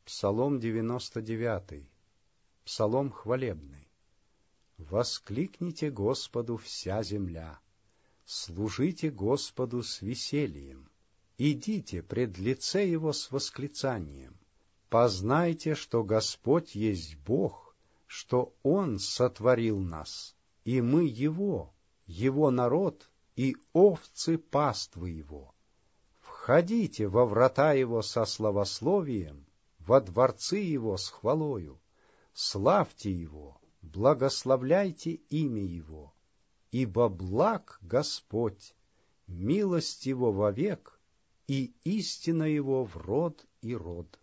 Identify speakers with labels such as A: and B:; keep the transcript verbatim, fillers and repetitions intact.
A: Псалом девяносто девятый. Псалом хвалебный. Воскликните Господу вся земля, служите Господу с весельем, идите пред лице Его с восклицанием. Познайте, что Господь есть Бог, что Он сотворил нас, и мы Его, Его народ и овцы паствы Его. Входите во врата Его со славословием, во дворцы Его с хвалою, славьте Его, благословляйте имя Его, ибо благ Господь, милость Его вовек, и истина Его в род и род.